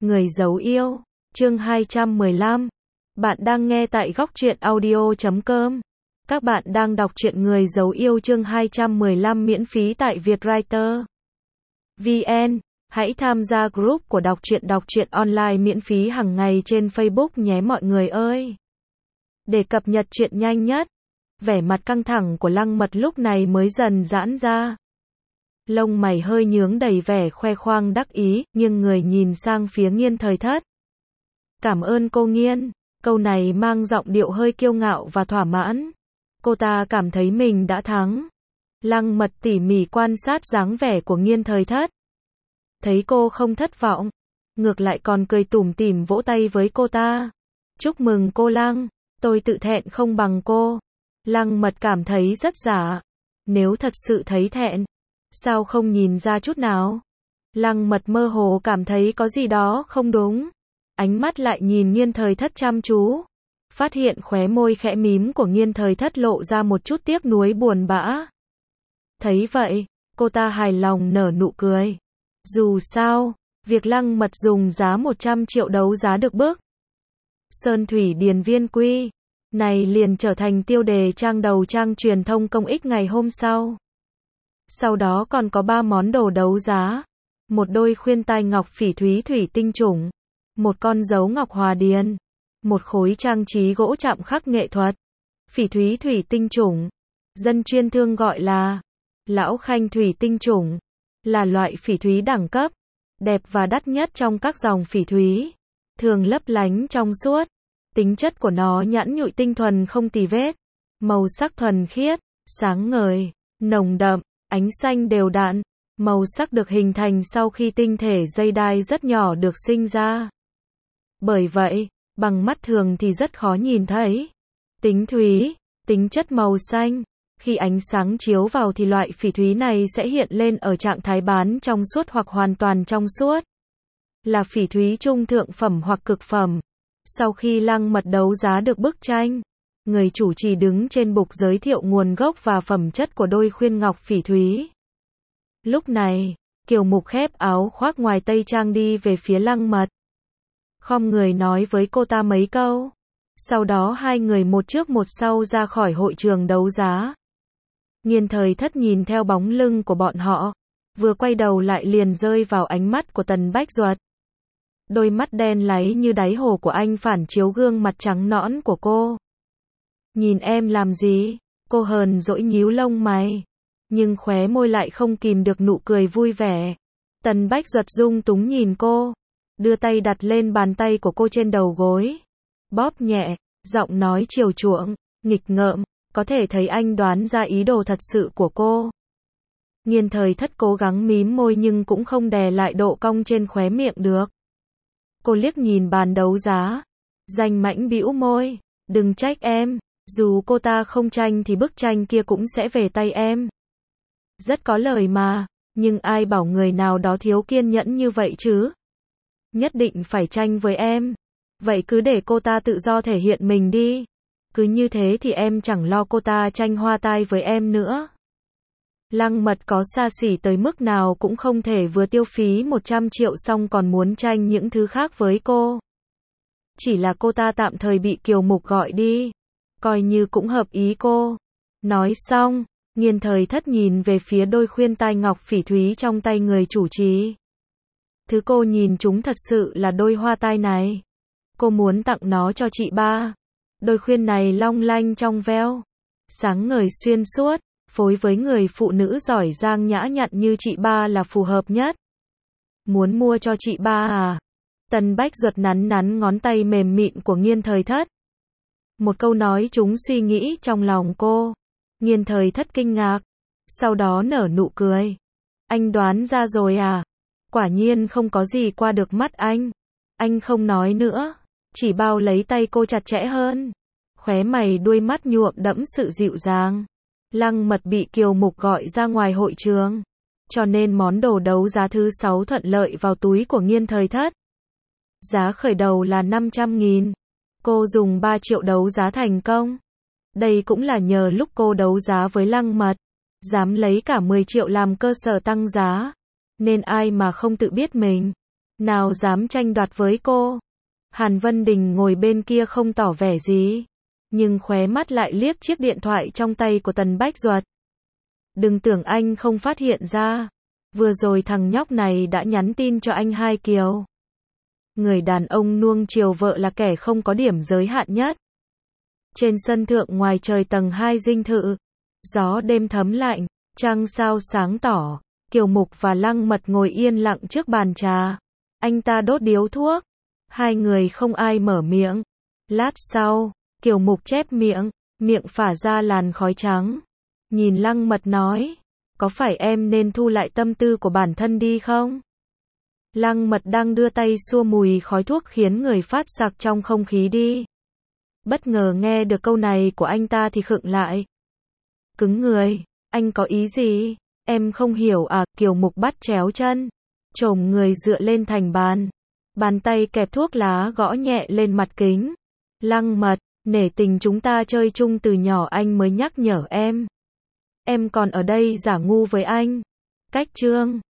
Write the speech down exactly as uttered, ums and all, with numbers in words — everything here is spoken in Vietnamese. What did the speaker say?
Người giấu yêu, chương hai trăm mười lăm. Bạn đang nghe tại góc truyện audio chấm com. Các bạn đang đọc truyện Người giấu yêu chương hai trăm mười lăm miễn phí tại Vietwriter chấm vn. Hãy tham gia group của đọc truyện đọc truyện online miễn phí hàng ngày trên Facebook nhé mọi người ơi. Để cập nhật truyện nhanh nhất. Vẻ mặt căng thẳng của Lăng Mật lúc này mới dần giãn ra. Lông mày hơi nhướng đầy vẻ khoe khoang đắc ý, nhưng người nhìn sang phía Nghiên Thời Thất. Cảm ơn cô Nghiên, câu này mang giọng điệu hơi kiêu ngạo và thỏa mãn. Cô ta cảm thấy mình đã thắng. Lăng Mật tỉ mỉ quan sát dáng vẻ của Nghiên Thời Thất. Thấy cô không thất vọng, ngược lại còn cười tủm tỉm vỗ tay với cô ta. Chúc mừng cô Lăng, tôi tự thẹn không bằng cô. Lăng Mật cảm thấy rất giả. Nếu thật sự thấy thẹn, sao không nhìn ra chút nào? Lăng Mật mơ hồ cảm thấy có gì đó không đúng. Ánh mắt lại nhìn Nghiên Thời Thất chăm chú. Phát hiện khóe môi khẽ mím của Nghiên Thời Thất lộ ra một chút tiếc nuối buồn bã. Thấy vậy, cô ta hài lòng nở nụ cười. Dù sao, việc Lăng Mật dùng giá một trăm triệu đấu giá được bức Sơn Thủy Điền Viên Quy này liền trở thành tiêu đề trang đầu trang truyền thông công ích ngày hôm sau. Sau đó còn có ba món đồ đấu giá. Một đôi khuyên tai ngọc phỉ thúy thủy tinh chủng. Một con dấu ngọc hòa điền. Một khối trang trí gỗ chạm khắc nghệ thuật. Phỉ thúy thủy tinh chủng. Dân chuyên thương gọi là Lão Khanh thủy tinh chủng. Là loại phỉ thúy đẳng cấp. Đẹp và đắt nhất trong các dòng phỉ thúy. Thường lấp lánh trong suốt. Tính chất của nó nhẵn nhụi tinh thuần không tì vết. Màu sắc thuần khiết, sáng ngời, nồng đậm. Ánh xanh đều đặn, màu sắc được hình thành sau khi tinh thể dây đai rất nhỏ được sinh ra. Bởi vậy, bằng mắt thường thì rất khó nhìn thấy. Tính thúy, tính chất màu xanh, khi ánh sáng chiếu vào thì loại phỉ thúy này sẽ hiện lên ở trạng thái bán trong suốt hoặc hoàn toàn trong suốt. Là phỉ thúy trung thượng phẩm hoặc cực phẩm. Sau khi Lăng Mật đấu giá được bức tranh, người chủ trì đứng trên bục giới thiệu nguồn gốc và phẩm chất của đôi khuyên ngọc phỉ thúy. Lúc này, Kiều Mục khép áo khoác ngoài tây trang đi về phía Lăng Mật. Khom người nói với cô ta mấy câu. Sau đó hai người một trước một sau ra khỏi hội trường đấu giá. Nghiên Thời Thất nhìn theo bóng lưng của bọn họ. Vừa quay đầu lại liền rơi vào ánh mắt của Tần Bách Duật. Đôi mắt đen láy như đáy hồ của anh phản chiếu gương mặt trắng nõn của cô. Nhìn em làm gì? Cô hờn dỗi nhíu lông mày. Nhưng khóe môi lại không kìm được nụ cười vui vẻ. Tần Bách Duật dung túng nhìn cô. Đưa tay đặt lên bàn tay của cô trên đầu gối. Bóp nhẹ, giọng nói chiều chuộng, nghịch ngợm. Có thể thấy anh đoán ra ý đồ thật sự của cô. Nghiên Thời Thất cố gắng mím môi nhưng cũng không đè lại độ cong trên khóe miệng được. Cô liếc nhìn bàn đấu giá. Danh mãnh bĩu môi. Đừng trách em. Dù cô ta không tranh thì bức tranh kia cũng sẽ về tay em. Rất có lời mà, nhưng ai bảo người nào đó thiếu kiên nhẫn như vậy chứ? Nhất định phải tranh với em. Vậy cứ để cô ta tự do thể hiện mình đi. Cứ như thế thì em chẳng lo cô ta tranh hoa tai với em nữa. Lăng Mật có xa xỉ tới mức nào cũng không thể vừa tiêu phí một trăm triệu xong còn muốn tranh những thứ khác với cô. Chỉ là cô ta tạm thời bị Kiều Mục gọi đi. Coi như cũng hợp ý cô. Nói xong, Nghiên Thời Thất nhìn về phía đôi khuyên tai ngọc phỉ thúy trong tay người chủ trì. Thứ cô nhìn chúng thật sự là đôi hoa tai này. Cô muốn tặng nó cho chị ba. Đôi khuyên này long lanh trong veo, sáng ngời xuyên suốt, phối với người phụ nữ giỏi giang nhã nhặn như chị ba là phù hợp nhất. Muốn mua cho chị ba à? Tần Bách Duật nắn nắn ngón tay mềm mịn của Nghiên Thời Thất. Một câu nói trúng suy nghĩ trong lòng cô. Nghiên Thời Thất kinh ngạc. Sau đó nở nụ cười. Anh đoán ra rồi à? Quả nhiên không có gì qua được mắt anh. Anh không nói nữa. Chỉ bao lấy tay cô chặt chẽ hơn. Khóe mày đuôi mắt nhuộm đẫm sự dịu dàng. Lăng Mật bị Kiều Mục gọi ra ngoài hội trường. Cho nên món đồ đấu giá thứ sáu thuận lợi vào túi của Nghiên Thời Thất. Giá khởi đầu là năm trăm nghìn. Cô dùng ba triệu đấu giá thành công. Đây cũng là nhờ lúc cô đấu giá với Lăng Mật. Dám lấy cả mười triệu làm cơ sở tăng giá. Nên ai mà không tự biết mình. Nào dám tranh đoạt với cô. Hàn Vân Đình ngồi bên kia không tỏ vẻ gì, nhưng khóe mắt lại liếc chiếc điện thoại trong tay của Tần Bách Duật. Đừng tưởng anh không phát hiện ra. Vừa rồi thằng nhóc này đã nhắn tin cho anh Hai Kiều. Người đàn ông nuông chiều vợ là kẻ không có điểm giới hạn nhất. Trên sân thượng ngoài trời tầng hai dinh thự, gió đêm thấm lạnh, trăng sao sáng tỏ, Kiều Mục và Lăng Mật ngồi yên lặng trước bàn trà. Anh ta đốt điếu thuốc. Hai người không ai mở miệng. Lát sau, Kiều Mục chép miệng, miệng phả ra làn khói trắng. Nhìn Lăng Mật nói, có phải em nên thu lại tâm tư của bản thân đi không? Lăng Mật đang đưa tay xua mùi khói thuốc khiến người phát sặc trong không khí đi. Bất ngờ nghe được câu này của anh ta thì khựng lại. Cứng người, anh có ý gì? Em không hiểu à? Kiều Mục bắt chéo chân, chồm người dựa lên thành bàn. Bàn tay kẹp thuốc lá gõ nhẹ lên mặt kính. Lăng Mật, nể tình chúng ta chơi chung từ nhỏ anh mới nhắc nhở em. Em còn ở đây giả ngu với anh. Cách chương